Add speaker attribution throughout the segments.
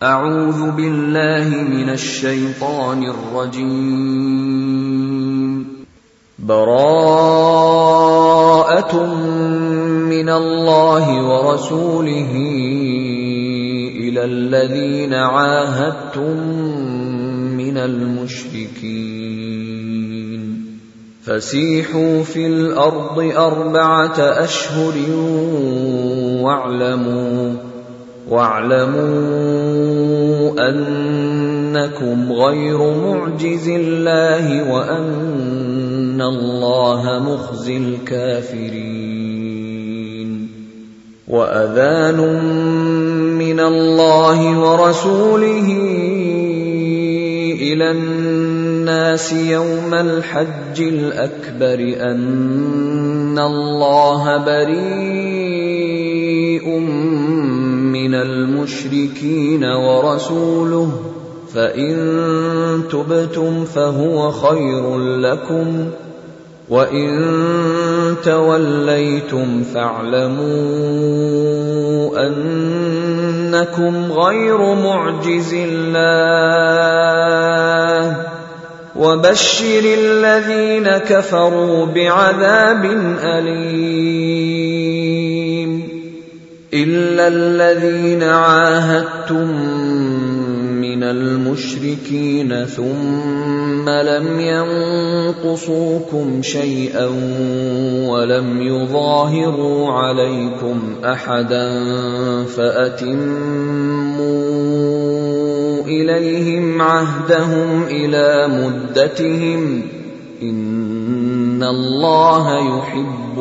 Speaker 1: أعوذ بالله من الشيطان الرجيم. براءة من الله ورسوله إلى الذين عاهدتم من المشركين فسيحوا في الأرض 4 أشهر واعلموا أنكم غير معجز الله وأن الله مخزي الكافرين. وأذان من الله ورسوله إلى الناس يوم الحج الأكبر أن الله بريء من المشركين ورسوله فإن تبتم فهو خير لكم وإن توليتم فاعلموا أنكم غير معجز الله وبشر الذين كفروا بعذاب أليم. إلا الذين عاهدتم من المشركين ثم لم ينقصوكم شيئا ولم يظاهروا عليكم أحدا فأتموا إليهم عهدهم إلى مدتهم إن الله يحب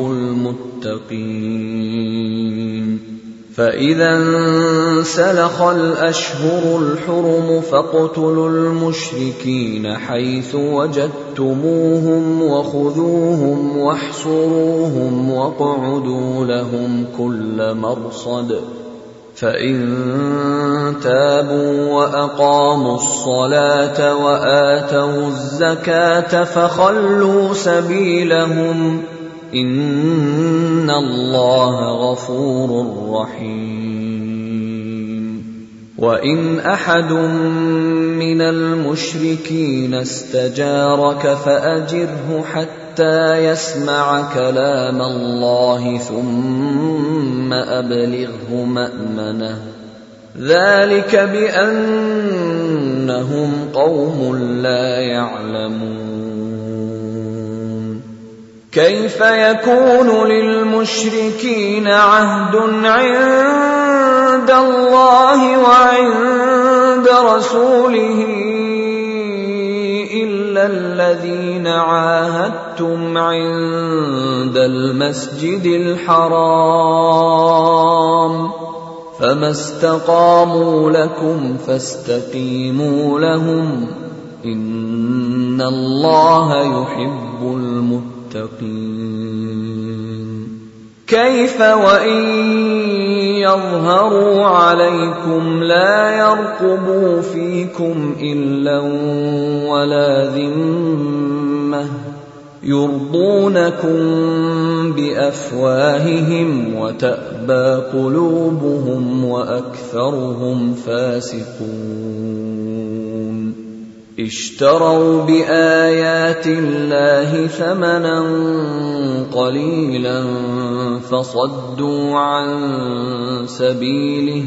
Speaker 1: المتقين. فإذا انسلخ الأشهر الحرم فاقتلوا المشركين حيث وجدتموهم وخذوهم واحصروهم واقعدوا لهم كل مرصد. فإن تابوا وأقاموا الصلاة وآتوا الزكاة فخلوا سبيلهم إن الله غفور رحيم. وإن أحد من المشركين استجارك فأجره حتى يسمع كلام الله ثم أبلغه مأمنه ذلك بأنهم قوم لا يعلمون. كيف يكون للمشركين عهد عند الله وعند رسوله إلا الذين عاهدتم عند المسجد الحرام فما استقاموا لكم فاستقيموا لهم إن الله يحب المتقين. كيف وإن يظهروا عليكم لا يرقبوا فيكم إلا ولا ذمة يرضونكم بأفواههم وتأبى قلوبهم وأكثرهم فاسقون. اشتروا بآيات الله ثمنا قليلا فصدوا عن سبيله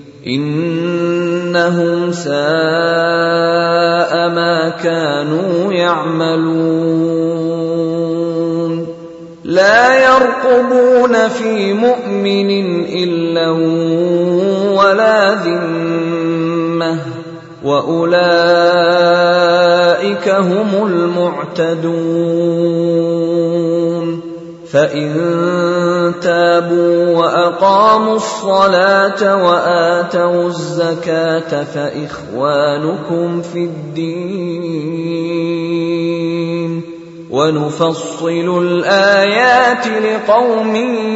Speaker 1: إنهم ساء ما كانوا يعملون. لا يرقبون في مؤمن إلا ولا ذمة وأولئك هم المعتدون. فإن تابوا وأقاموا الصلاة وآتوا الزكاة فإخوانكم في الدين ونفصل الآيات لقوم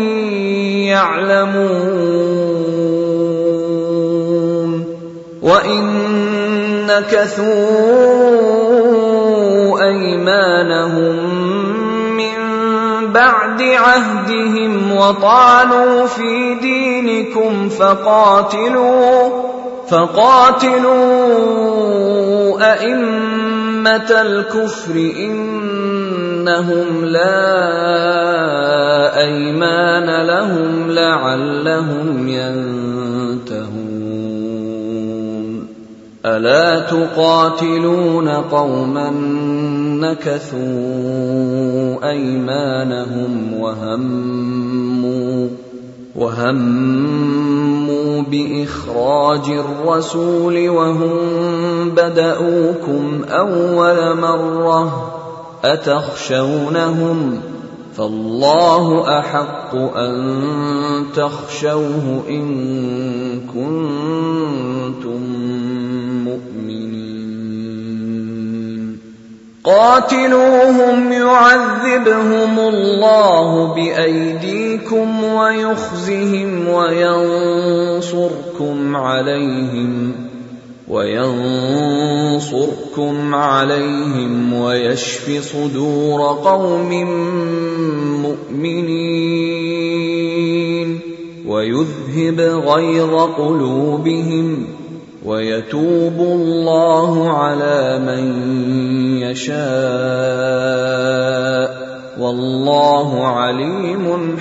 Speaker 1: يعلمون. وإن نكثوا أيمانهم من بعد عهدهم وطعنوا في دينكم فقاتلوا أئمة الكفر إنهم لا أيمان لهم لعلهم ينتهون ألا تقاتلون قوما نكثوا أيمانهم وهموا بإخراج الرسول وهم بدؤوكم أول مرة أتخشونهم فالله أحق أن تخشوه إن كنتم مؤمنين قاتلوهم يعذبهم الله بأيديكم ويخزهم وينصركم عليهم ويشف صدور قوم مؤمنين ويذهب غيظ قلوبهم ويتوب الله على من يشاء والله عليم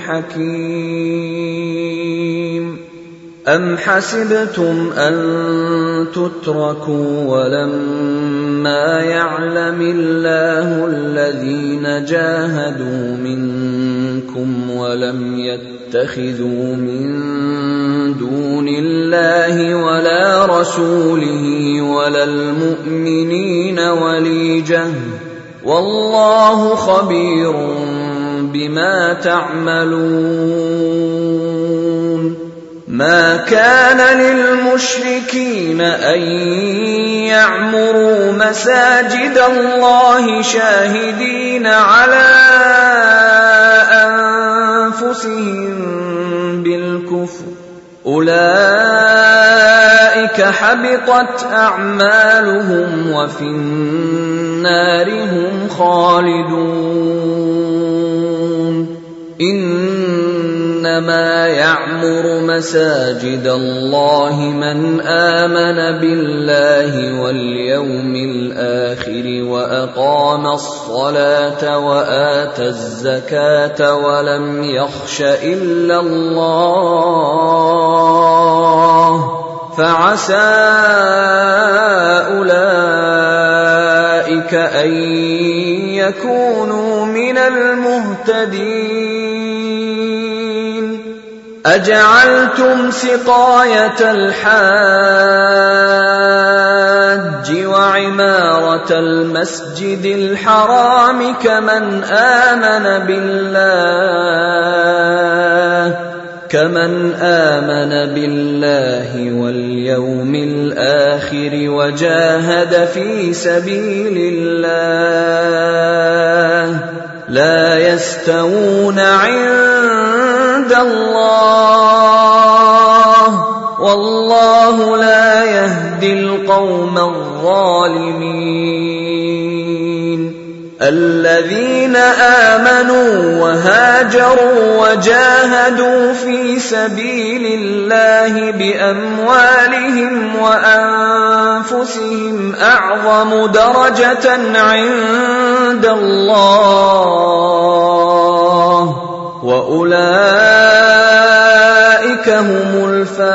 Speaker 1: حكيم أم حسبتم أن تتركوا ولما يعلم الله الذين جاهدوا منكم ولم يتخذوا من دون الله ولا رسوله ولا المؤمنين وليجة والله خبير بما تعملون ما كان للمشركين أن يعمروا مساجد الله شاهدين على أنفسهم بالكفر أولئك حبطت أعمالهم وفي النار هم خالدون إنما يعمر مساجد الله من آمن بالله واليوم الآخر وأقام الصلاة وآتى الزكاة ولم يخش إلا الله فعسى أولئك أن يكونوا من المهتدين أجعلتم سقاية الحاج وعمارة المسجد الحرام كمن آمن بالله واليوم الآخر وجاهد في سبيل الله لا يستوون عند الله والله لا يهدي القوم الظالمين الذين آمنوا وهاجروا وجاهدوا في سبيل الله بأموالهم وأنفسهم أعظم درجة عند الله وأولئك هم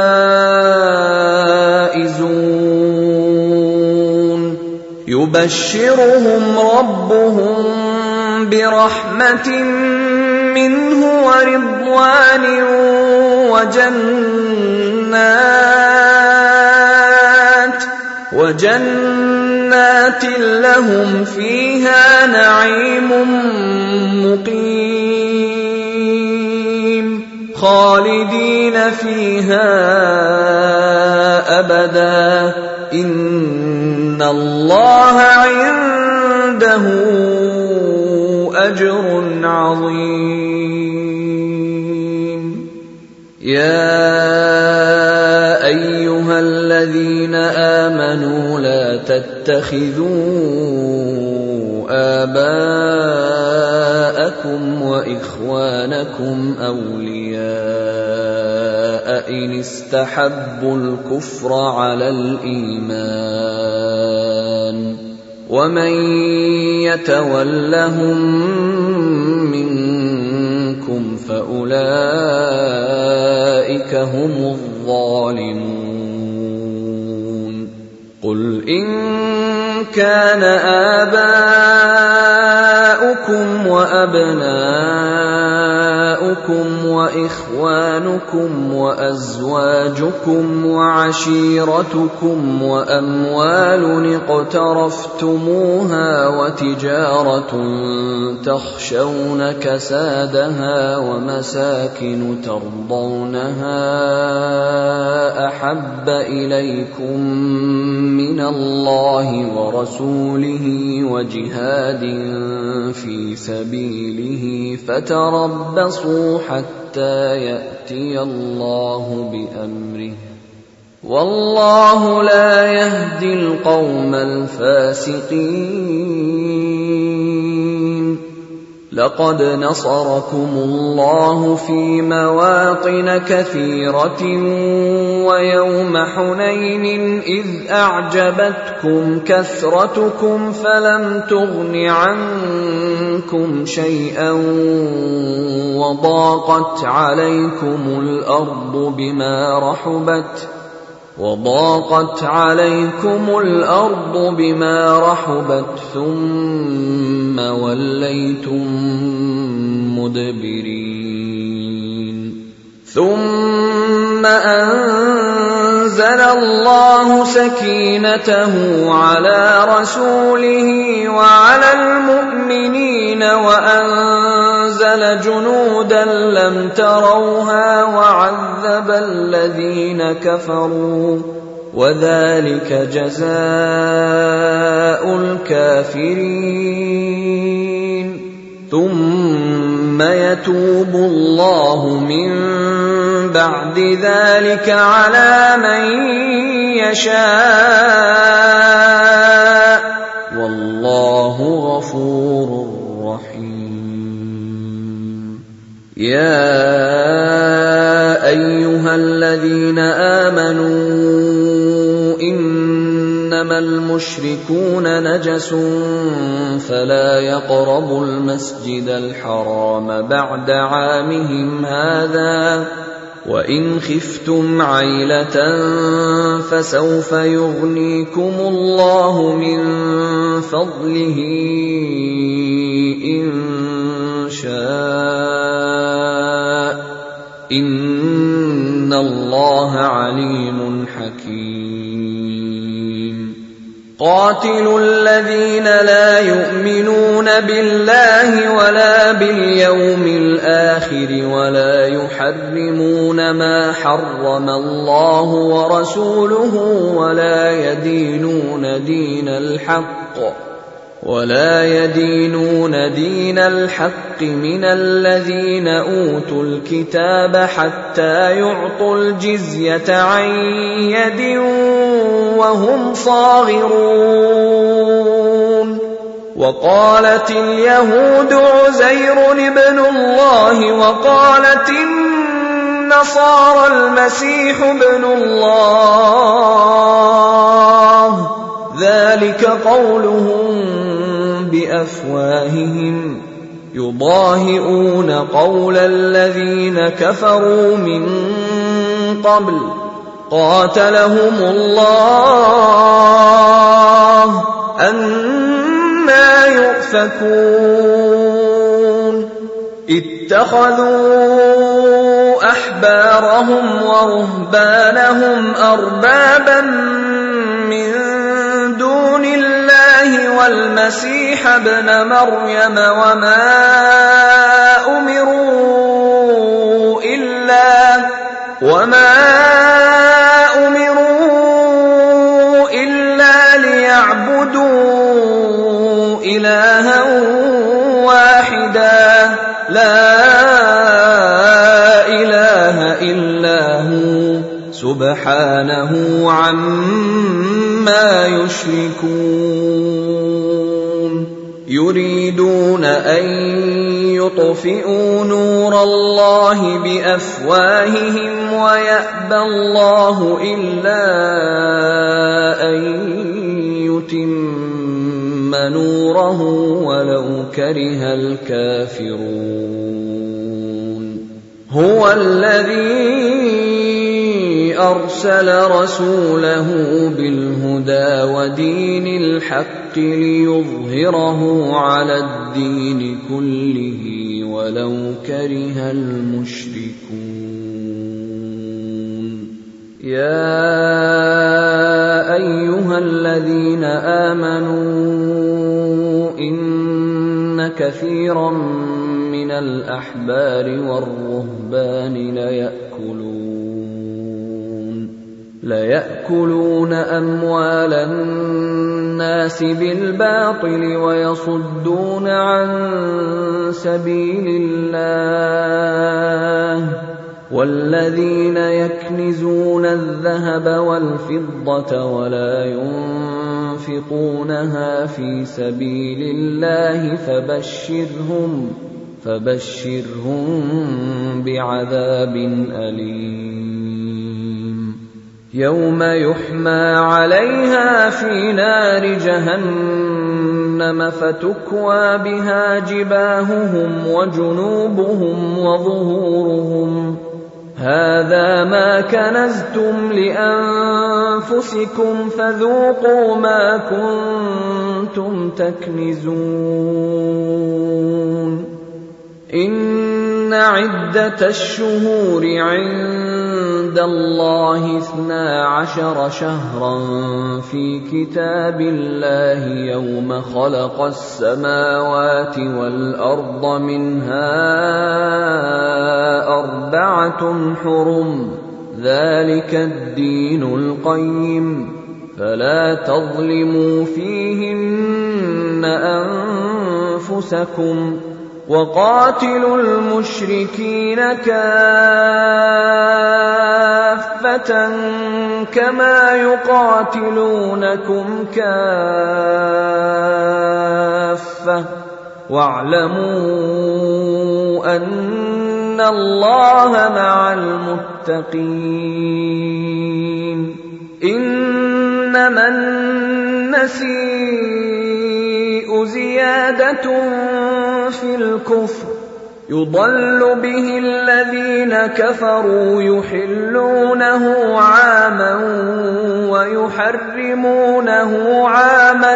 Speaker 1: الفائزون يبشرهم ربهم برحمة منه ورضوان وجنات لهم فيها نعيم مقيم خالدين فيها أبدا إن الله عنده أجر عظيم يا أيها الذين آمنوا لا تتخذوا آباءكم وإخوانكم أولياء إن استحبوا الكفر على الإيمان ومن يتولهم منكم فأولئك هم الظالمون قل إن كان آباؤكم وأبناؤكم وإخوانكم وأزواجكم وعشيرتكم وأموال اقترفتموها وتجارة تخشون كسادها ومساكن ترضونها أحب إليكم من الله ورسوله وجهاد في سبيله فتربصوا حتى يأتي الله بأمره والله لا يهدي القوم الفاسقين لقد نصركم الله في مواطن كثيرة ويوم حنين إذ أعجبتكم كثرتكم فلم تغن عنكم شيئا وضاقت عليكم الأرض بما رحبت ثم وليتم مدبرين ثم أنزل الله سكينته على رسوله وعلى المؤمنين وأنزل جنودا لم تروها وعذب الذين كفروا وذلك جزاء الكافرين ثم يتوب الله من بعد ذلك على من يشاء والله غفور رحيم يا أيها الذين آمنوا إنما المشركون نجس فلا يقربوا المسجد الحرام بعد عامهم هذا وإن خفتم عيلة فسوف يغنيكم الله من فضله إن شاء إن الله عليم حكيم قاتلوا الذين لا يؤمنون بالله ولا باليوم الآخر ولا يحرمون ما حرم الله ورسوله ولا يدينون دين الحق من الذين أوتوا الكتاب حتى يعطوا الجزية عن يد وهم صاغرون وقالت اليهود عزير ابن الله وقالت النصارى المسيح ابن الله ذلك قولهم بأفواههم يضاهئون قول الذين كفروا من قبل قاتلهم الله أنى يؤفكون اتخذوا أحبارهم ورهبانهم أربابا من دون الله والمسيح ابن مريم وما أمروا إلا ليعبدوا إلها واحدا لا إله إلا هو سبحانه عما يشركون يريدون أن يطفئوا نور الله بأفواههم ويأبى الله إلا أن يتم نوره ولو كره الكافرون هو الذي أرسل رسوله بالهدى ودين الحق ليظهره على الدين كله ولو كره المشركون يا أيها الذين آمنوا إن كثيرا من الأحبار والرهبان ليأكلون أموال الناس بالباطل ويصدون عن سبيل الله والذين يكنزون الذهب والفضة ولا ينفقونها في سبيل الله فبشرهم بعذاب أليم يوم يحمى عليها في نار جهنم فتكوى بها جباههم وجنوبهم وظهورهم هذا ما كنزتم لأنفسكم فذوقوا ما كنتم تكنزون إن عدة الشهور عند الله 12 شهرا في كتاب الله يوم خلق السماوات والأرض منها 4 حرم ذلك الدين القيم فلا تظلموا فيهن أنفسكم وقاتلوا المشركين كافة كما يقاتلونكم كافة واعلموا أن الله مع المتقين إنما النسيء زيادة في الكفر يضل به الذين كفروا يحلونه عاما ويحرمونه عاما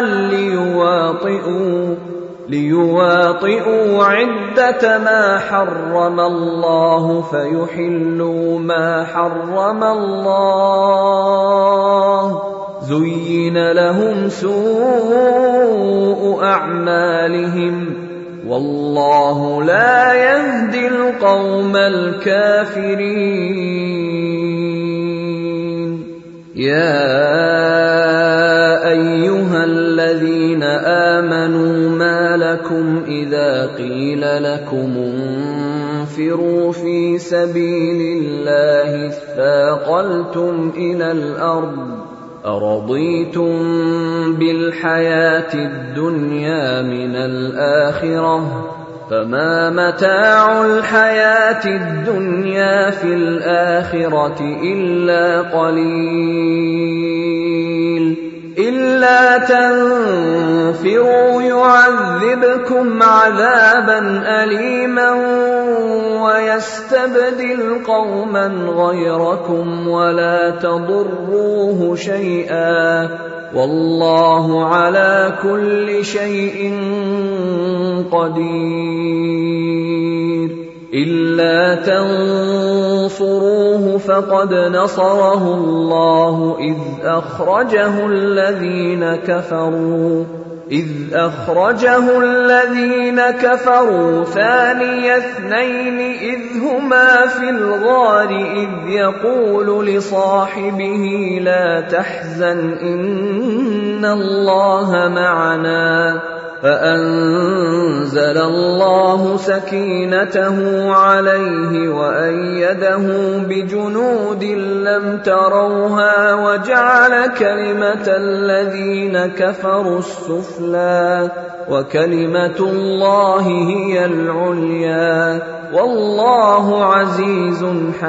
Speaker 1: ليواطئوا عدة ما حرم الله فيحلوا ما حرم الله زين لهم سوء أعمالهم والله لا يهدي القوم الكافرين يا أيها الذين آمنوا ما لكم إذا قيل لكم انفروا في سبيل الله اثاقلتم إلى الأرض أرضيتم بالحياة الدنيا من الآخرة فما متاع الحياة الدنيا في الآخرة إلا قليل إلا تنفروا يعذبكم عذابا أليما ويستبدل قوما غيركم ولا تضروه شيئا والله على كل شيء قدير إلا تنصروه فقد نصره الله إذ أخرجه الذين كفروا ثاني اثنين إذ هما في الغار إذ يقول لصاحبه لا تحزن إن الله معنا فأنزل الله سكينته عليه وأيده بجنود لم تروها وجعل كلمة الذين كفروا السفلى وكلمة الله هي العليا والله عزيز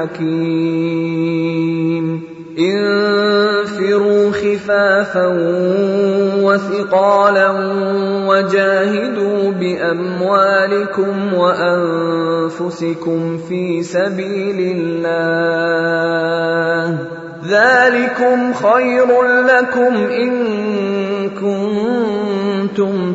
Speaker 1: حكيم. انفروا خفافا وثقالا وجاهدوا بأموالكم وأنفسكم في سبيل الله ذلكم خير لكم إن كنتم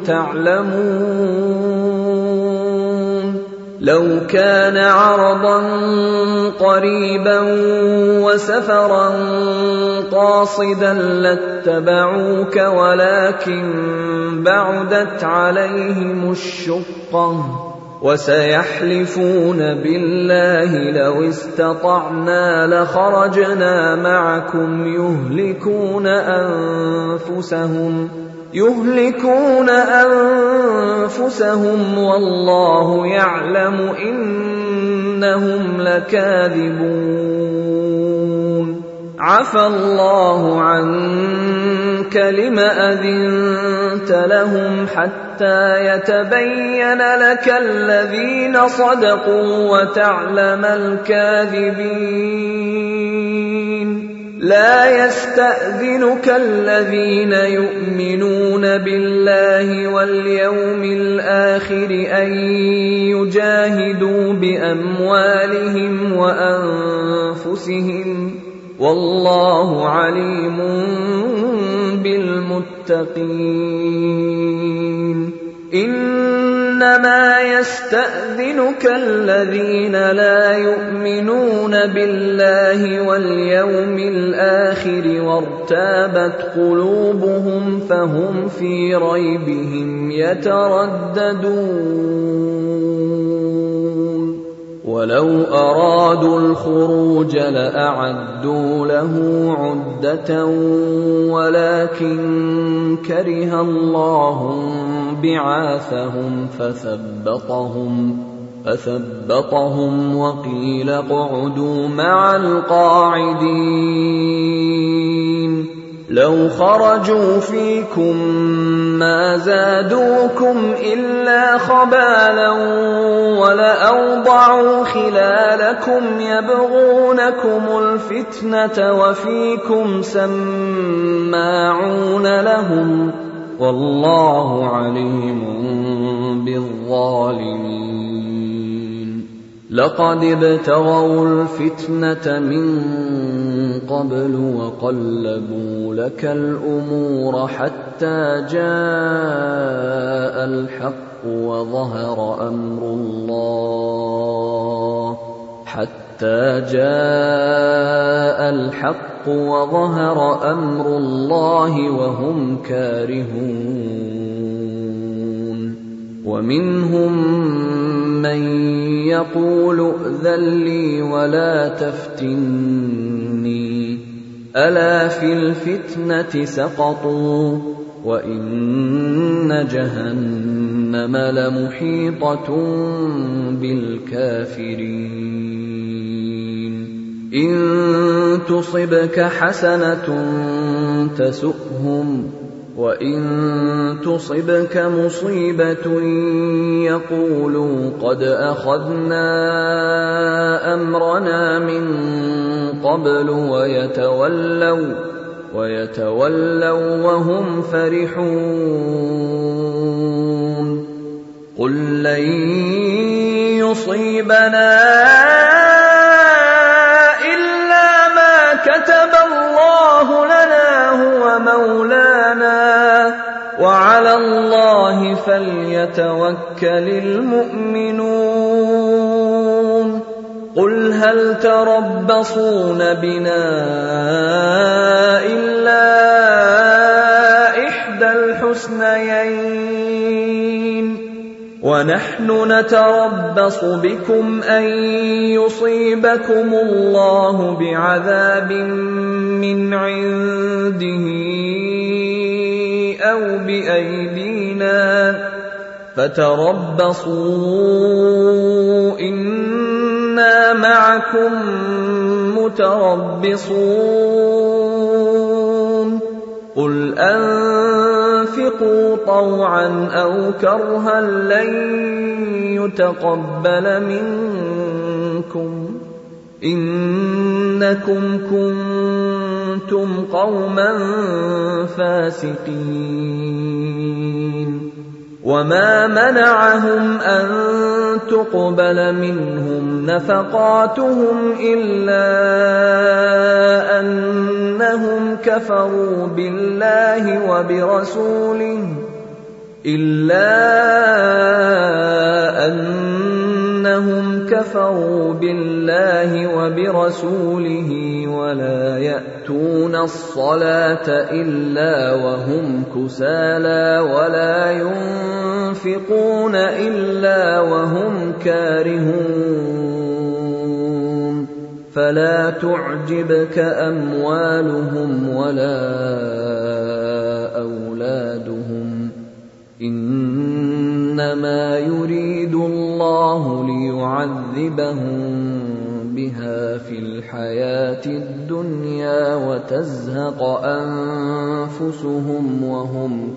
Speaker 1: تعلمون. لو كان عرضا قريبا وسفرا قاصدا لاتبعوك ولكن بعدت عليهم الشقة وسيحلفون بالله لو استطعنا لخرجنا معكم يهلكون أنفسهم والله يعلم إنهم لكاذبون. عفى الله عنك لم أذنت لهم حتى يتبين لك الذين صدقوا وتعلم الكاذبين. لا يستأذنك الذين يؤمنون بالله واليوم الآخر أن يجاهدوا بأموالهم وأنفسهم والله عليم بالمتقين. إنما يستأذنك الذين لا يؤمنون بالله واليوم الآخر وارتابت قلوبهم فهم في ريبهم يترددون. ولو أرادوا الخروج لأعدوا له عدة ولكن كره الله بعاثهم فثبطهم وقيل اقعدوا مع القاعدين. لو خرجوا فيكم ما زادوكم إلا خبالا ولأوضعوا خلالكم يبغونكم الفتنة وفيكم سماعون لهم والله عليم بالظالمين. لقد ابتغوا الفتنة من قبل وقلبوا لك الأمور حتى جاء الحق وظهر أمر الله وهم كارهون. ومنهم من يقول ائذن لي ولا تفتني ألا في الفتنة سقطوا وإن جهنم لمحيطة بالكافرين. إن تصبك حسنة تسؤهم وإن تصبك مصيبة يقولوا قد أخذنا أمرنا من قبل ويتولوا وهم فرحون. قل لن يصيبنا إلا ما كتب الله لنا هو مولانا وعلى الله فليتوكل المؤمنون. قل هل تربصون بنا إلا إحدى الحسنيين ونحن نتربص بكم أن يصيبكم الله بعذاب من عنده أَوْ بِأَيْدِينَا فَتَرَبَّصُوا إِنَّا مَعَكُمْ مُتَرَبِّصُونَ قُلْ أَنفِقُوا طَوْعًا أَوْ كَرْهًا لَّن يُتَقَبَّلَ مِنكُمْ إِنَّكُمْ كُنتُمْ قَوْمًا فَاسِقِينَ وَمَا مَنَعَهُمْ أَن تُقْبَلَ مِنْهُمْ نَفَقَاتُهُمْ إِلَّا أَنَّهُمْ كَفَرُوا بِاللَّهِ وَبِرَسُولِهِ وَلَا يَأْتُونَ الصَّلَاةَ إِلَّا وَهُمْ كُسَالَىٰ وَلَا يُنفِقُونَ إِلَّا وَهُمْ كَارِهُونَ فَلَا تُعْجِبْكَ أَمْوَالُهُمْ وَلَا أَوْلَادُهُمْ إِنَّمَا يُرِيدُ اللَّهُ لِيُعَذِّبَهُم بِهَا فِي الْحَيَاةِ الدُّنْيَا وَتَزْهَقَ أَنفُسُهُمْ وَهُمْ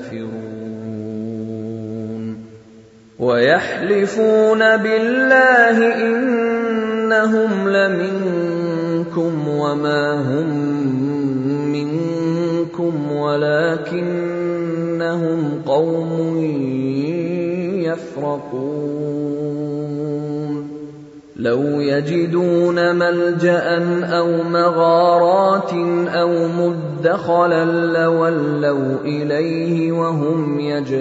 Speaker 1: كَافِرُونَ وَيَحْلِفُونَ بِاللَّهِ إِنَّهُمْ لَمِنكُمْ وَمَا هُم مِّنكُمْ وَلَكِنَّهُمْ قَوْمٌ يَفْرَقُونَ لَوْ يَجِدُونَ مَلْجَأً أَوْ مَغَارَاتٍ أَوْ مُدَّخَلًا لَّوَلَّوْا إِلَيْهِ وَهُمْ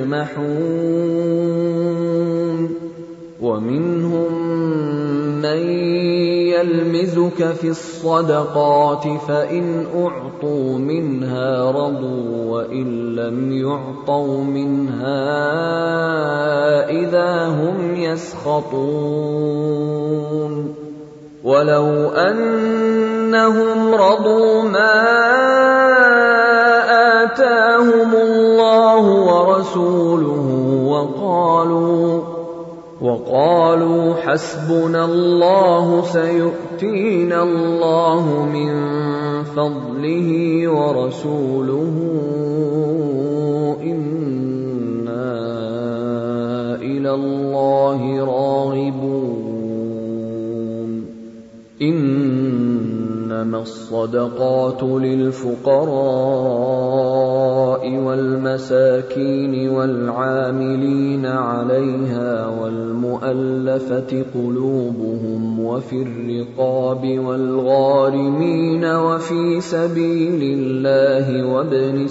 Speaker 1: يَجْمَحُونَ وَمِنْهُم مَّن يَلْمِزُكَ فِي الصَّدَقَاتِ فَإِنْ أُعْطُوا مِنْهَا رَضُوا وَإِن لَّمْ يُعْطَوْا مِنْهَا إِذَا هُمْ يَسْخَطُونَ وَلَوْ أَنَّهُمْ رَضُوا مَا آتَاهُمُ اللَّهُ وَرَسُولُهُ وَقَالُوا حَسْبُنَا اللَّهُ سَيُؤْتِينَا اللَّهُ مِن فَضْلِهِ وَرَسُولُهُ إِنَّا إِلَى اللَّهِ رَاغِبُونَ إِنَّمَا الصَّدَقَاتُ لِلْفُقَرَاءِ وَالْمَسَاكِينِ وَالْعَامِلِينَ عَلَيْهَا وَالْمُؤَلَّفَةِ قُلُوبُهُمْ وَفِي الرِّقَابِ وَالْغَارِمِينَ وَفِي سَبِيلِ اللَّهِ وَابْنِ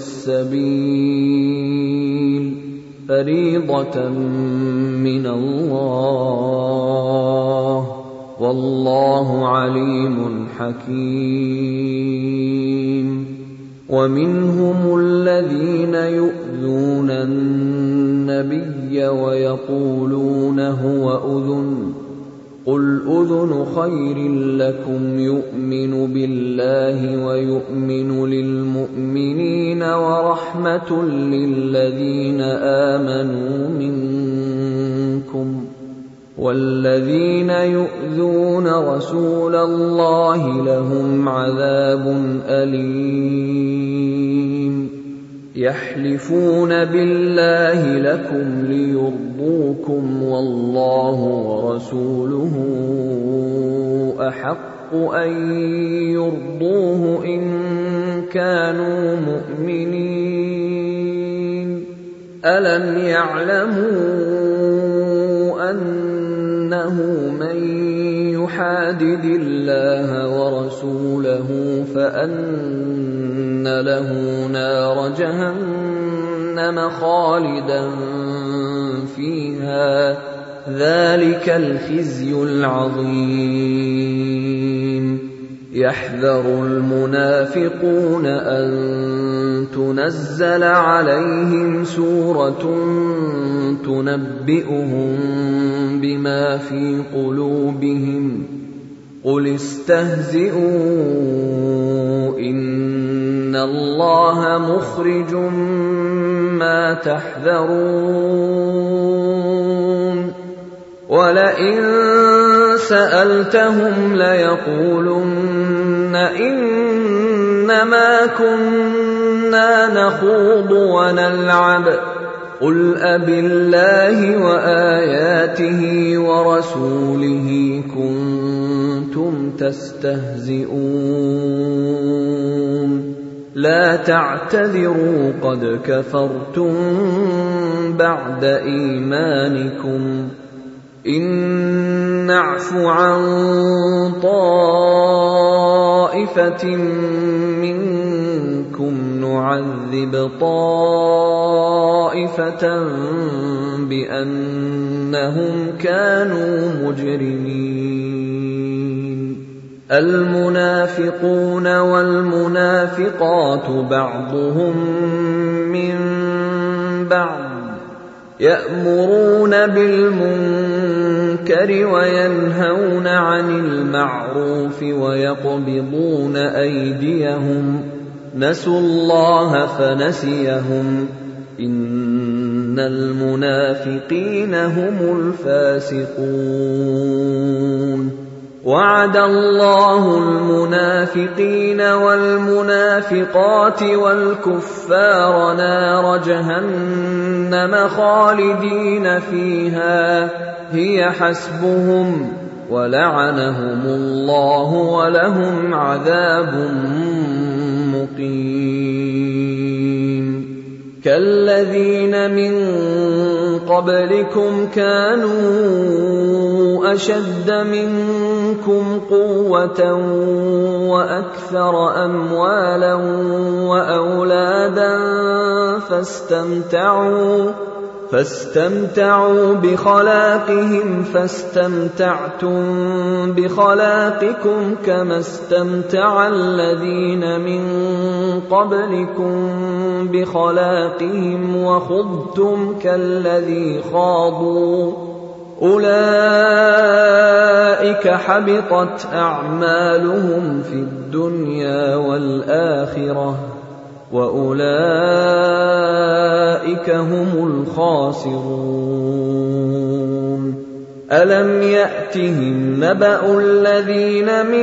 Speaker 1: السَّبِيلِ فَرِيضَةً مِّنَ اللَّهِ وَاللَّهُ عَلِيمٌ حَكِيمٌ وَمِنْهُمُ الَّذِينَ يُؤْذُونَ النَّبِيَّ وَيَقُولُونَ هُوَ أُذُنٌ قُلْ أُذُنُ خَيْرٍ لَّكُمْ يُؤْمِنُ بِاللَّهِ وَيُؤْمِنُ لِلْمُؤْمِنِينَ وَرَحْمَةٌ لِّلَّذِينَ آمَنُوا مِنكُمْ وَالَّذِينَ يُؤْذُونَ رَسُولَ اللَّهِ لَهُمْ عَذَابٌ أَلِيمٌ يَحْلِفُونَ بِاللَّهِ لَكُمْ لِيُرْضُوكُمْ وَاللَّهُ وَرَسُولُهُ أَحَقُّ أَن يُرْضُوهُ إِن كَانُوا مُؤْمِنِينَ أَلَمْ يَعْلَمُوا أَنَّهُ مَن يُحَادِدِ اللَّهَ وَرَسُولَهُ فَأَنَّ لَهُ نَارَ جَهَنَّمَ خَالِدًا فِيهَا ذَلِكَ الْخِزْيُ الْعَظِيمُ يَحْذَرُ الْمُنَافِقُونَ أَن تُنَزَّلَ عَلَيْهِمْ سُورَةٌ تُنَبِّئُهُم بِمَا فِي قُلُوبِهِمْ قُلِ اسْتَهْزِئُوا إِنَّ إِنَّ اللَّهَ مُخْرِجٌ مَا تَحْذَرُونَ وَلَئِن سَأَلْتَهُمْ لَيَقُولُنَّ إِنَّمَا كُنَّا نَخُوضُ وَنَلْعَبُ قُلْ أَبِاللَّهِ وَآيَاتِهِ وَرَسُولِهِ كُنتُمْ تَسْتَهْزِئُونَ لَا تَعْتَذِرُوا قَدْ كَفَرْتُمْ بَعْدَ إِيمَانِكُمْ إِن نَّعْفُ عَن طَائِفَةٍ مِّنكُمْ نُعَذِّبْ طَائِفَةً بِأَنَّهُمْ كَانُوا مُجْرِمِينَ الْمُنَافِقُونَ وَالْمُنَافِقَاتُ بَعْضُهُم مِّن بَعْضٍ يَأْمُرُونَ بِالْمُنكَرِ وَيَنْهَوْنَ عَنِ الْمَعْرُوفِ وَيَقْبِضُونَ أَيْدِيَهُمْ نَسُوا اللَّهَ فَنَسِيَهُمْ إِنَّ الْمُنَافِقِينَ هُمُ الْفَاسِقُونَ وَعَدَ اللَّهُ الْمُنَافِقِينَ وَالْمُنَافِقَاتِ وَالْكُفَّارَ نَارَ جَهَنَّمَ خَالِدِينَ فِيهَا هِيَ حَسْبُهُمْ وَلَعَنَهُمُ اللَّهُ وَلَهُمْ عَذَابٌ مُّقِيمٌ كَالَّذِينَ مِن قَبْلِكُمْ كَانُوا أَشَدَّ مِنكُمْ قُوَّةً وَأَكْثَرَ أَمْوَالًا وَأَوْلَادًا فاستمتعوا بخلاقهم فاستمتعتم بخلاقكم كما استمتع الذين من قبلكم بخلاقهم وخضتم كالذي خاضوا أولئك حبطت أعمالهم في الدنيا والآخرة وأولئك هم الخاسرون ألم يأتهم نبأ الذين من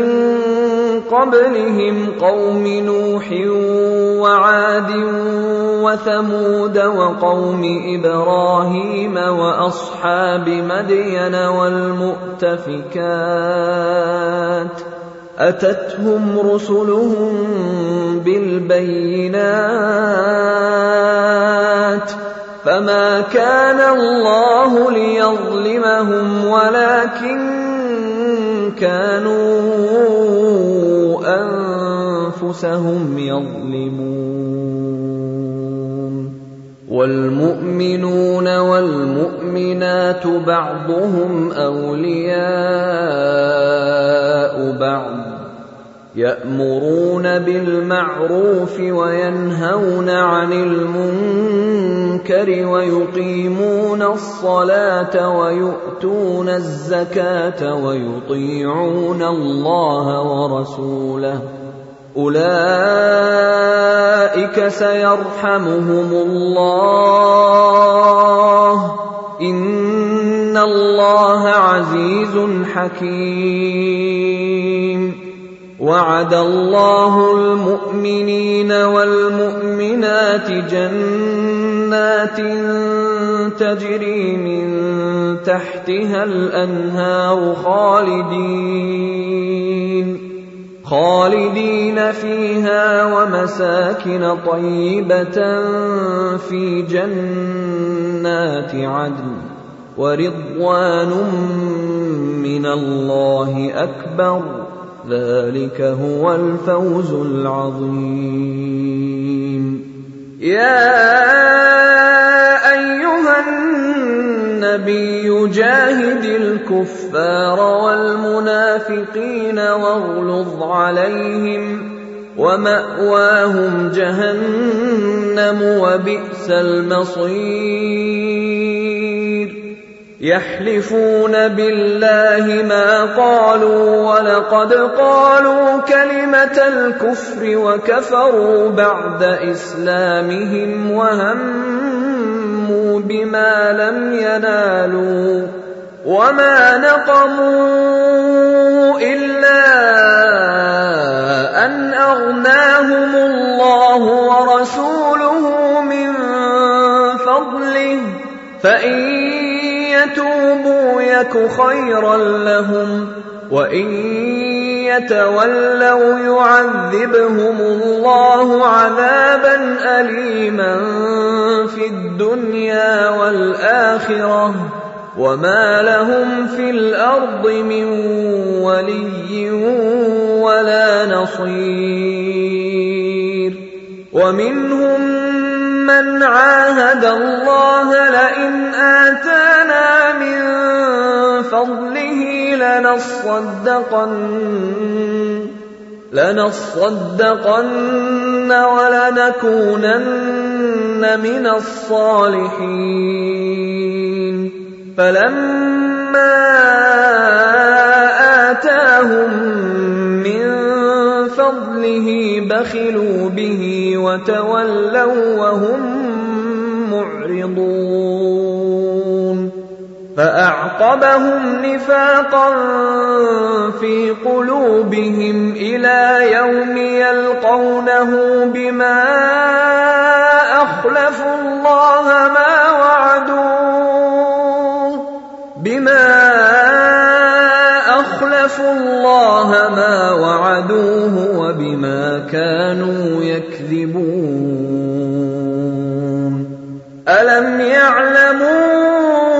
Speaker 1: قبلهم قوم نوح وعاد وثمود وقوم إبراهيم وأصحاب مدين والمؤتفكات أتتهم رسلهم بالبينات فما كان الله ليظلمهم ولكن كانوا أنفسهم يظلمون والمؤمنون والمؤمنات بعضهم أولياء بعض يأمرون بالمعروف وينهون عن المنكر ويقيمون الصلاة ويؤتون الزكاة ويطيعون الله ورسوله أولئك سيرحمهم الله إن الله عزيز حكيم وعد الله المؤمنين والمؤمنات جنات تجري من تحتها الأنهار خالدين فيها ومساكن طيبة في جنات عدن ورضوان من الله أكبر ذلك هو الفوز العظيم يا أيها النبي جاهد الكفار والمنافقين واغلظ عليهم ومأواهم جهنم وبئس المصير يحلفون بالله ما قالوا ولقد قالوا كلمة الكفر وكفروا بعد إسلامهم وهموا بما لم ينالوا وما نقموا إلا أن أغناهم الله ورسوله من فضله فإن يتوبوا يك خيرا لهم وإن يتولوا يعذبهم الله عذابا أليما في الدنيا والآخرة وما لهم في الأرض من ولي ولا نصير ومنهم من عاهد الله لئن آتانا من فضله لنصدقن ولنكونن من الصالحين فلما آتاهم من فضله بخلوا به وتولوا وهم معرضون فأعقبهم نفاقا في قلوبهم إلى يوم يلقونه بما أخلفوا الله ما وعدوه وبما كانوا يكذبون ألم يعلموا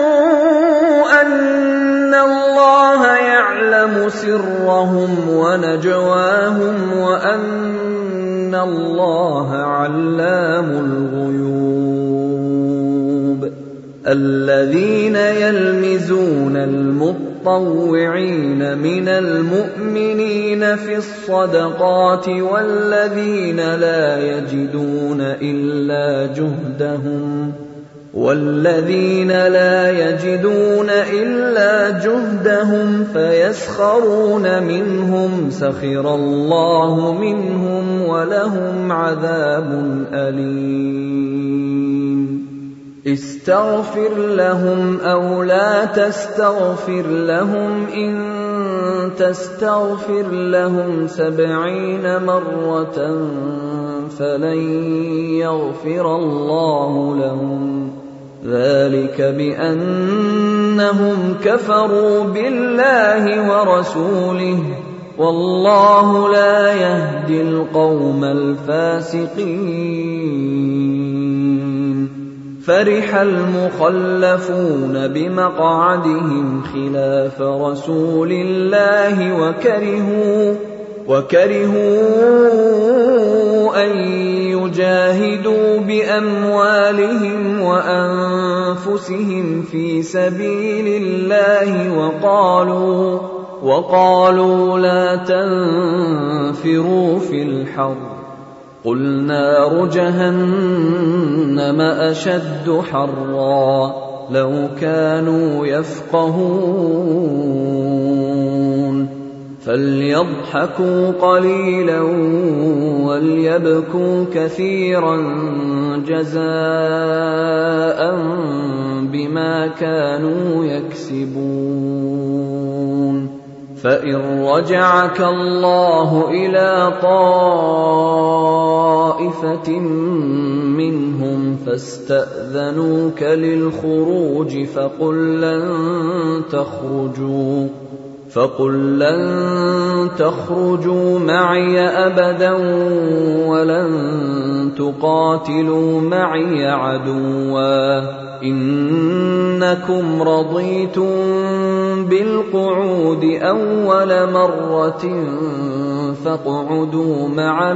Speaker 1: أن الله يعلم سرهم ونجواهم وأن الله علام الغيوب الذين يلمزون المطوعين من المؤمنين في الصدقات والذين لا يجدون إلا جهدهم فيسخرون منهم سخر الله منهم ولهم عذاب أليم استغفر لهم أو لا تستغفر لهم إن تستغفر لهم 70 مرة فلن يغفر الله لهم ذلك بأنهم كفروا بالله ورسوله والله لا يهدي القوم الفاسقين فرح المخلفون بمقعدهم خلاف رسول الله وكرهوا أن يجاهدوا بأموالهم وأنفسهم في سبيل الله وقالوا لا تنفروا في الحر قل نار جهنم أشد حرا لو كانوا يفقهون فليضحكوا قليلا وليبكوا كثيرا جزاء بما كانوا يكسبون فإن رجعك الله إلى طائفة منهم فاستأذنوك للخروج فقل لن تخرجوا معي أبدا ولن تقاتلوا معي عدوا إنكم رضيتم بالقعود أول مرة فاقعدوا مع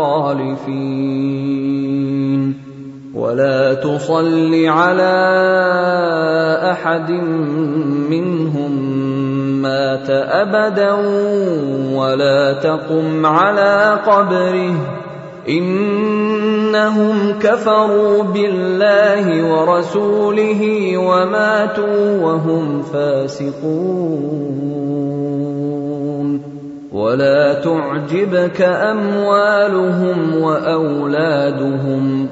Speaker 1: الخالفين ولا تصل على أحد منهم مات أبدا ولا تقم على قبره إنهم إنهم كفروا بالله ورسوله وماتوا وهم فاسقون ولا تعجبك أموالهم وأولادهم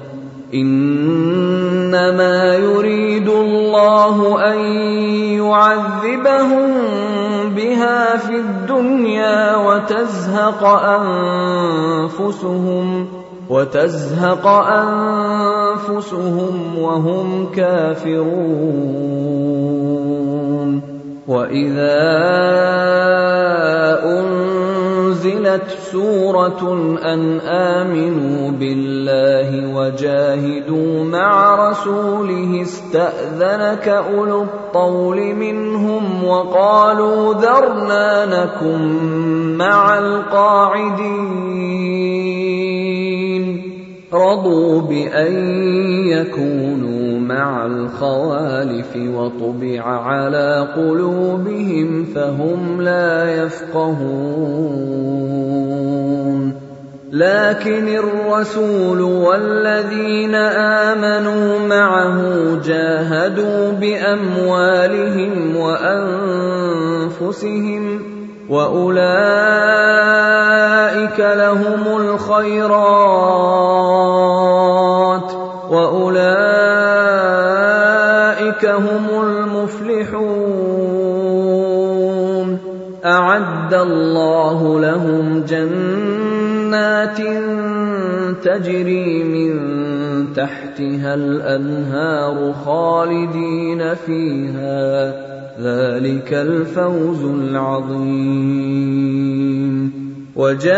Speaker 1: إنما يريد الله أن يعذبهم بها في الدنيا وتزهق أنفسهم وهم كافرون وإذا أنزلت سورة أن آمنوا بالله وجاهدوا مع رسوله استأذنك أولو الطول منهم وقالوا ذرنا نكن مع القاعدين رضوا بأن يكونوا مع الخوالف وطبع على قلوبهم فهم لا يفقهون لكن الرسول والذين آمنوا معه جاهدوا بأموالهم وأنفسهم وأولئك لهم الخيرات وأولئك هم المفلحون أعد الله لهم جنات تجري من تحتها الأنهار خالدين فيها ذلك الفوز العظيم وجاء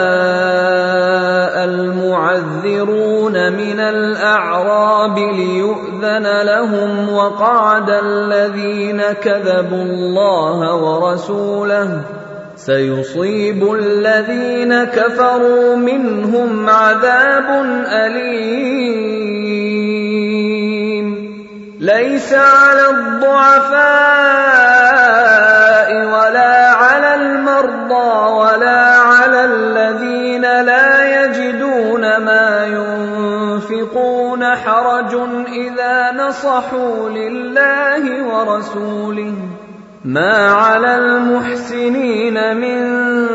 Speaker 1: المعذرون من الأعراب ليؤذن لهم وقعد الذين كذبوا الله ورسوله سيصيب الذين كفروا منهم عذاب أليم ليس على الضعفاء ولا على المرضى ولا على الذين لا يجدون ما ينفقون حرج إذا نصحوا لله ورسوله ما على المحسنين من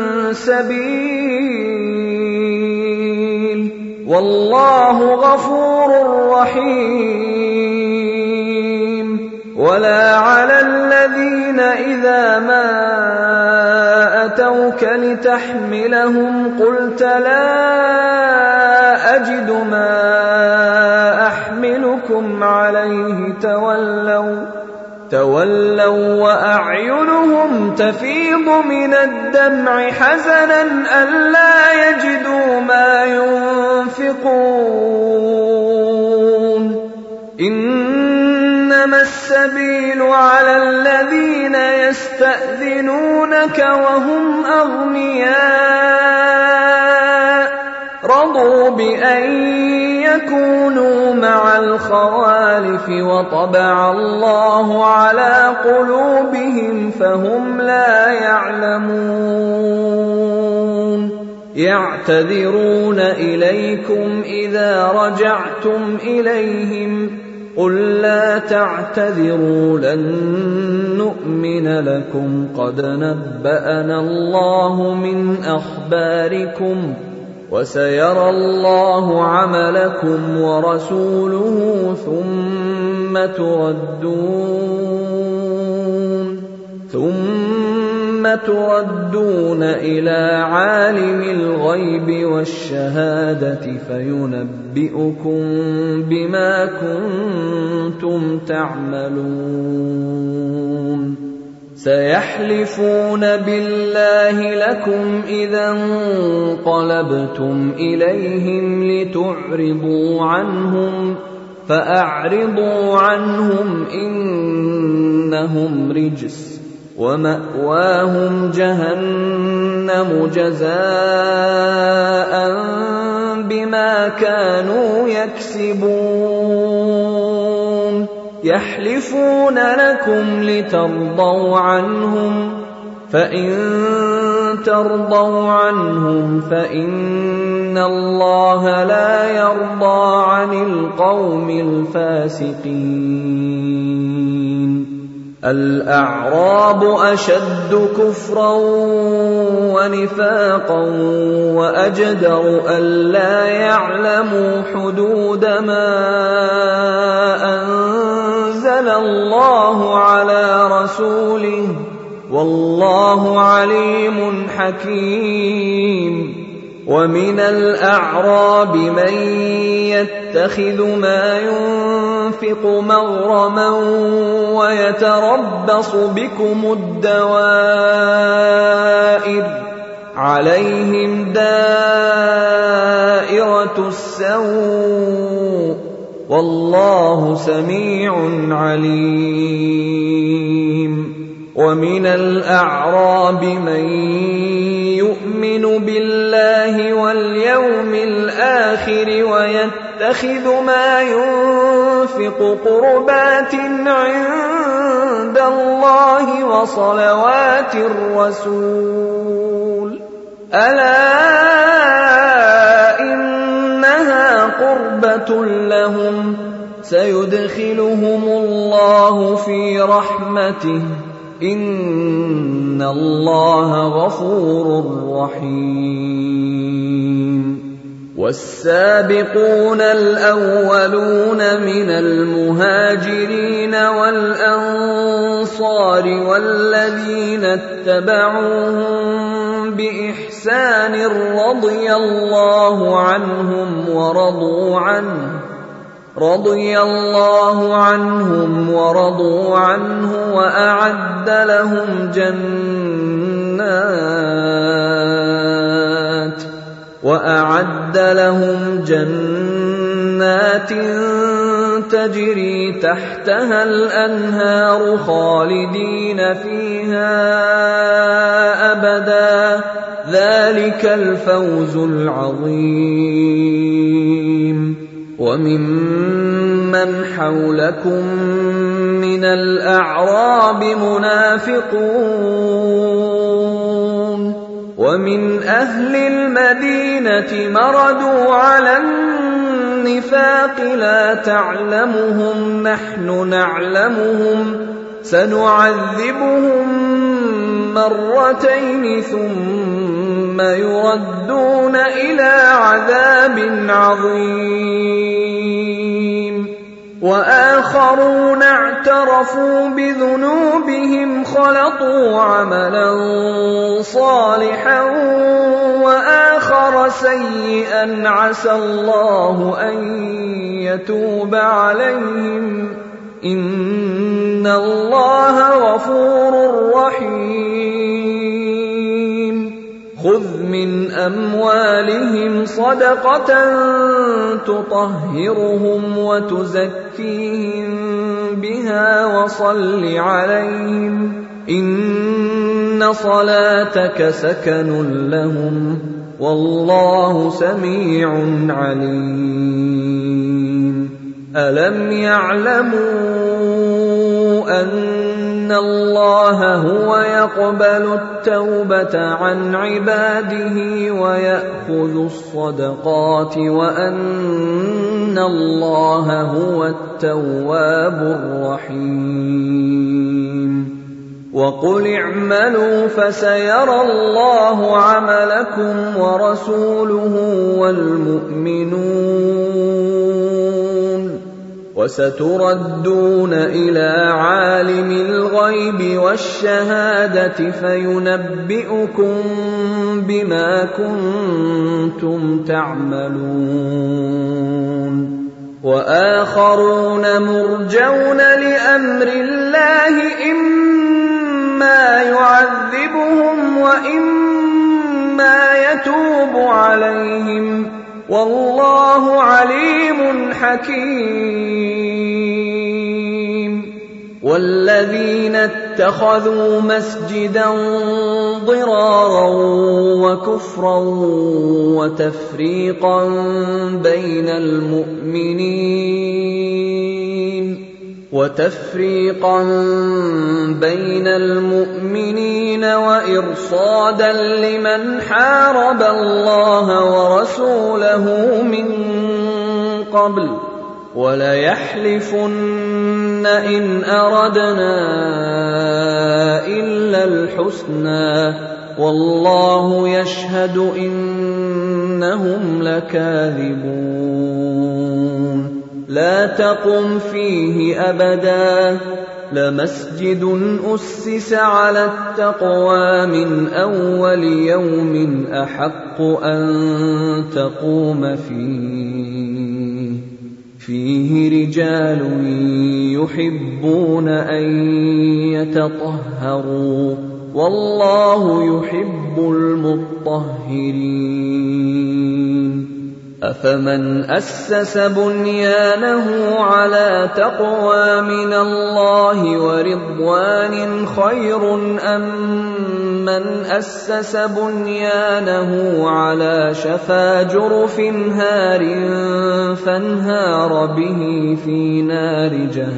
Speaker 1: سبيل والله غفور رحيم ولا على الذين إذا ما أتوك لتحملهم قلت لا أجد ما أحملكم عليه تولوا وأعينهم تفيض من الدمع حزنا ألا يجدوا ما ينفقون إنما السبيل على الذين يستأذنونك وهم أغنياء رضوا بأن يكونوا مع الخوالف وطبع الله على قلوبهم فهم لا يعلمون يعتذرون إليكم إذا رجعتم إليهم قل لا تعتذروا لن نؤمن لكم قد نبأنا الله من أخباركم وسيرى الله عملكم ورسوله ثم تردون إلى عالم الغيب والشهادة فينبئكم بما كنتم تعملون سيحلفون بالله لكم إذا انقلبتم إليهم لتعرضوا عنهم فأعرضوا عنهم إنهم رجس ومأواهم جهنم جزاء بما كانوا يكسبون يحلفون لكم لترضوا عنهم فإن ترضوا عنهم فإن إِنَّ اللَّهَ لَا يَرْضَىٰ عَنِ الْقَوْمِ الْفَاسِقِينَ الْأَعْرَابُ أَشَدُّ كُفْرًا ونفاقا وأجدر ألا يعلموا حدود ما أنزل الله على رسوله والله عليم حكيم ومن الأعراب من يتخذ ما ينفق مغرما ويتربص بكم الدوائر عليهم دائرة السوء والله سميع عليم ومن الأعراب من يؤمن بالله واليوم الآخر ويتخذ ما ينفق قربات عند الله وصلوات الرسول ألا إنها قربة لهم سيدخلهم الله في رحمته إن الله غفور رحيم والسابقون الأولون من المهاجرين والأنصار والذين اتبعوهم بإحسان رضي الله عنهم ورضوا عنه وأعد لهم جنات تجري تحتها الأنهار خالدين فيها أبدا ذلك الفوز العظيم وممن حولكم من الأعراب منافقون ومن أهل المدينة مردوا على النفاق لا تعلمهم نحن نعلمهم سنعذبهم مرتين ثم يردون إلى عذاب عظيم وآخرون اعترفوا بذنوبهم خلطوا عملا صالحا وآخر سيئا عسى الله أن يتوب عليهم إن الله غفور رحيم خذ من أموالهم صدقة تطهرهم وتزكيهم بها وصل عليهم إن صلاتك سكن لهم والله سميع عليم ألم يعلموا أن الله هو يقبل التوبة عن عباده ويأخذ الصدقات وأن الله هو التواب الرحيم وقل اعملوا فسيرى الله عملكم ورسوله والمؤمنون وستردون إلى عالم الغيب والشهادة فينبئكم بما كنتم تعملون وآخرون مرجون لأمر الله إما يعذبهم وإما يتوب عليهم والله عليم حكيم والذين اتخذوا مسجدا ضرارا وكفرا وتفريقا بين المؤمنين وتفريقا بين المؤمنين وإرصادا لمن حارب الله ورسوله من قبل وليحلفن إن أردنا إلا الحسنى والله يشهد إنهم لكاذبون لا تقم فيه أبدا لمسجد أسس على التقوى من أول يوم أحق أن تقوم فيه رجال يحبون أن يتطهروا والله يحب المطهرين أفمن أسس بنيانه على تقوى من الله ورضوان خير أم من أسس بنيانه على شفا جرف هار فانهار به في نار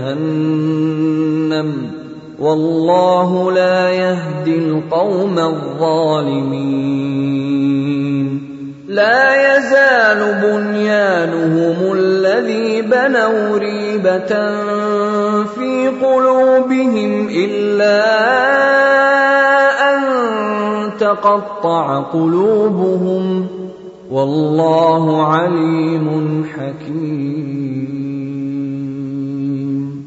Speaker 1: جهنم والله لا يهدي القوم الظالمين لا يزال بنيانهم الذي بنوا ريبة في قلوبهم إلا أن تقطع قلوبهم والله عليم حكيم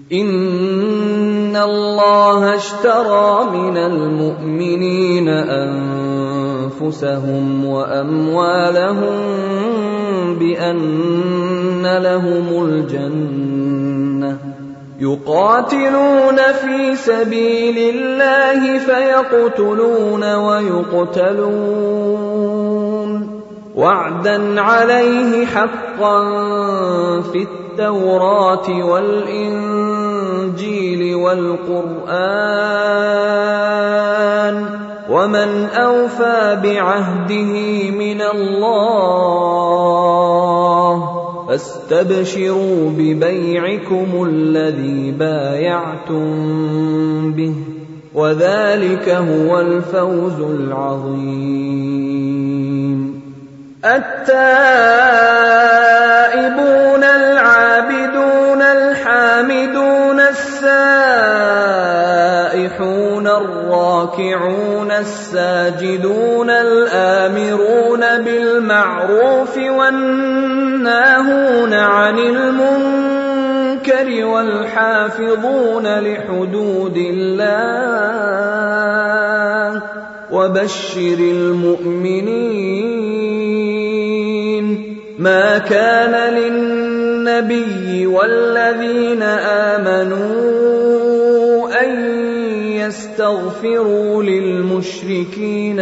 Speaker 1: إن الله اشترى من المؤمنين أنفسهم وأموالهم بأن لهم الجنة يقاتلون في سبيل الله فيقتلون ويقتلون وعدا عليه حقا في التوراة والإنجيل والقرآن ومن أوفى بعهده من الله فاستبشروا ببيعكم الذي بايعتم به وذلك هو الفوز العظيم التائبون العابدون الحامدون السائحون الراكعون الساجدون الآمرون بالمعروف والناهون عن المنكر والحافظون لحدود الله وبشر المؤمنين ما كان للنبي والذين آمنوا أن يستغفروا للمشركين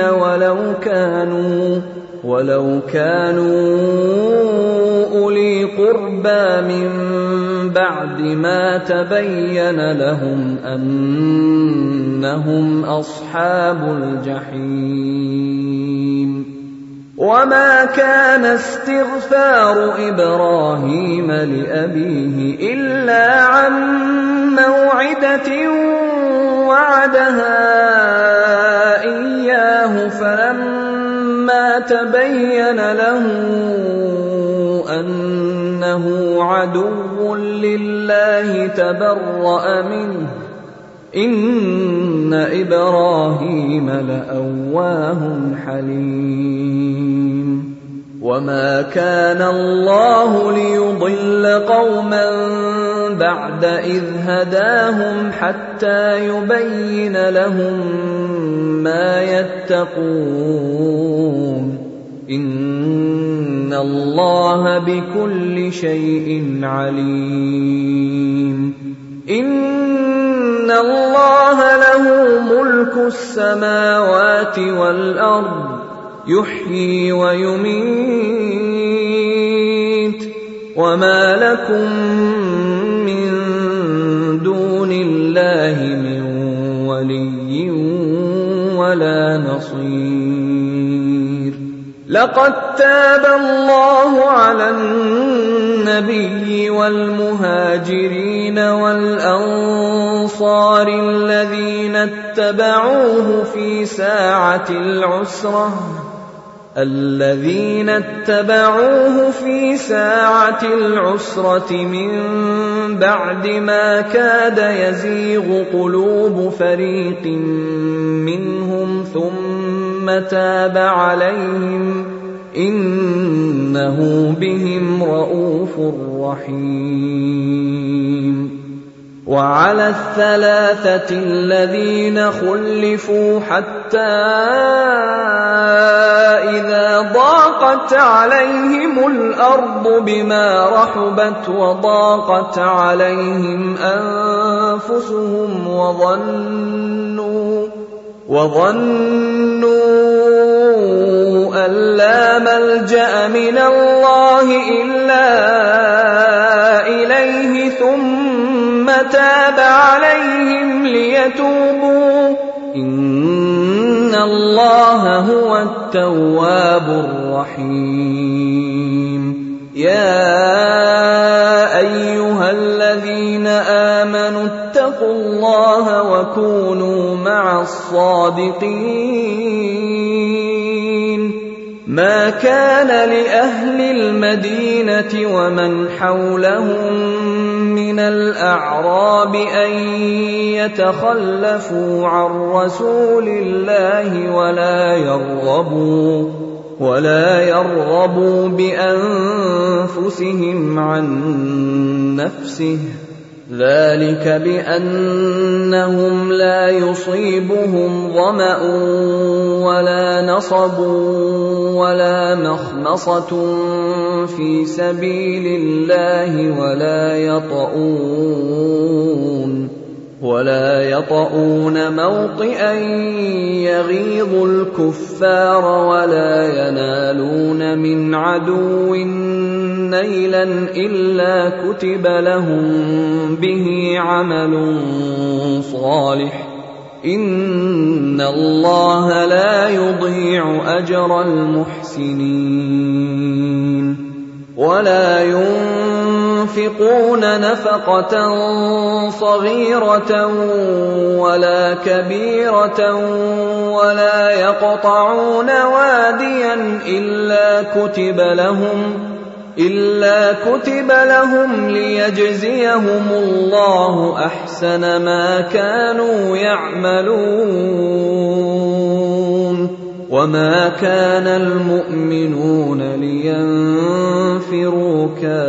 Speaker 1: ولو كانوا أولي قربى من بعد ما تبين لهم أنهم أصحاب الجحيم وما كان استغفار إبراهيم لأبيه إلا عن موعدة وعدها إياه فلما تبين له أنه عدو لله تبرأ منه إن إبراهيم لأواه حليم وما كان الله ليضل قوما بعد إذ هداهم حتى يبين لهم ما يتقون إن الله بكل شيء عليم إن الله له ملك السماوات والأرض يحيي ويميت وما لكم من دون الله من ولي ولا نصير لقد تاب الله على النبي والمهاجرين والأنصار الذين اتبعوه في ساعة العسرة من بعد ما كاد يزيغ قلوب فريق منهم ثم تاب عليهم إنه بهم رءوف رحيم. وعلى الثلاثة الذين خلفوا حتى إذا ضاقت عليهم الأرض بما رحبت وضاقت عليهم أنفسهم وظنوا أن لا ملجأ من الله إلا إليه ثم تاب عليهم ليتوبوا إن الله هو التواب الرحيم. يا أيها الذين آمنوا اتقوا الله وكونوا مع الصادقين. ما كان لأهل المدينة ومن حولهم من الأعراب أن يتخلفوا عن رسول الله ولا يرغبوا بأنفسهم عن نفسه، ذلك بأنهم لا يصيبهم ظمأ ولا نصب ولا مخمصة في سبيل الله ولا يطؤون موطئا يغيظ الكفار ولا ينالون من عدو نيلا إلا كتب لهم به عمل صالح إن الله لا يضيع أجر المحسنين. ولا ينفقون نفقة صغيرة ولا كبيرة ولا يقطعون واديا إلا كتب لهم ليجزيهم الله أحسن ما كانوا يعملون. وما كان المؤمنون لينفروا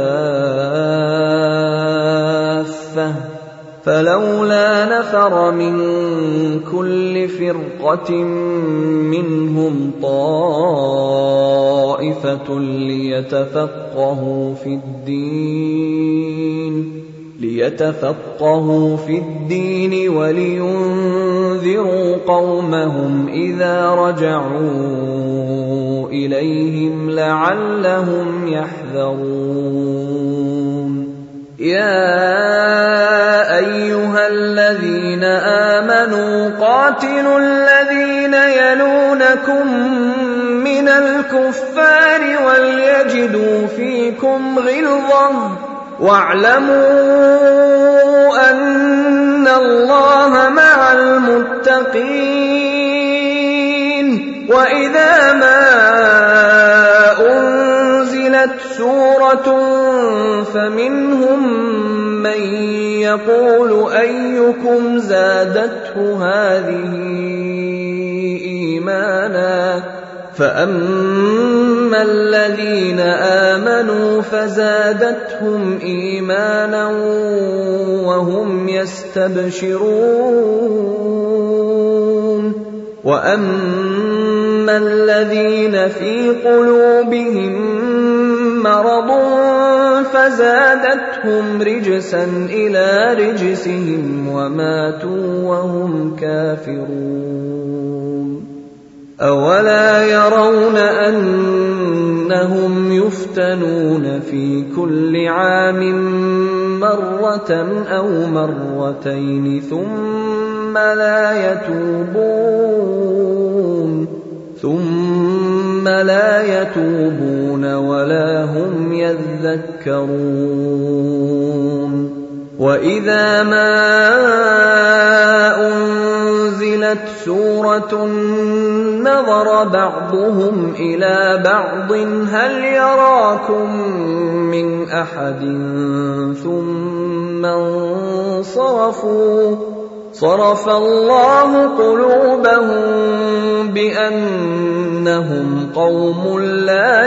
Speaker 1: كافة فلولا نفر من كل فرقة منهم طائفة ليتفقهوا في الدين ولينذروا قومهم إذا رجعوا إليهم لعلهم يحذرون. يا أيها الذين آمنوا قاتلوا الذين يلونكم من الكفار وليجدوا فيكم غلظة واعلموا أن الله مع المتقين. وإذا ما أنزلت سورة فمنهم من يقول أيكم زادته هذه إيمانا فأما الذين آمنوا فزادتهم إيمانا وهم يستبشرون. وأما الذين في قلوبهم مرض فزادتهم رجسا إلى رجسهم وماتوا وهم كافرون. أولا يرون أنهم يفتنون في كل عام مرة أو مرتين ثم لا يتوبون ثُمَّ لَا يَتُوبُونَ وَلَا هُمْ يَذَّكَّرُونَ وَإِذَا مَا أُنْزِلَتْ سُورَةٌ نَظَرَ بَعْضُهُمْ إِلَى بَعْضٍ هَلْ يَرَاكُمْ مِنْ أَحَدٍ ثُمَّ انصَرَفُوا صَرَفَ اللَّهُ قُلُوبَهُم بِأَنَّهُمْ قَوْمٌ لَّا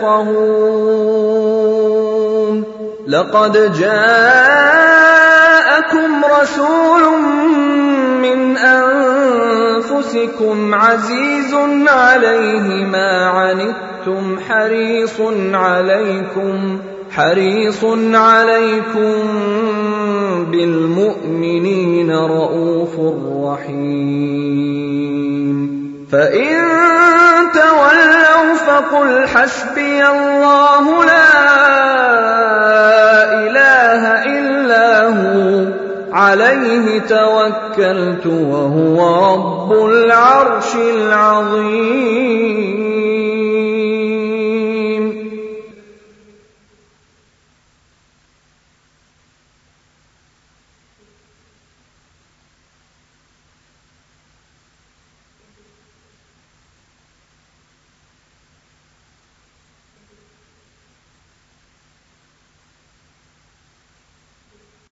Speaker 1: يَفْقَهُونَ لَقَدْ جَاءَكُمْ رَسُولٌ مِّنْ أَنفُسِكُمْ عَزِيزٌ عَلَيْهِ مَا عَنِتُّمْ حريص عَلَيْكُمْ بِالْمُؤْمِنِينَ رَءُوفٌ رَّحِيمٌ فَإِن تَوَلَّوْا فَقُلْ حَسْبِيَ اللَّهُ لَا إِلَٰهَ إِلَّا هُوَ عَلَيْهِ تَوَكَّلْتُ وَهُوَ رَبُّ الْعَرْشِ الْعَظِيمِ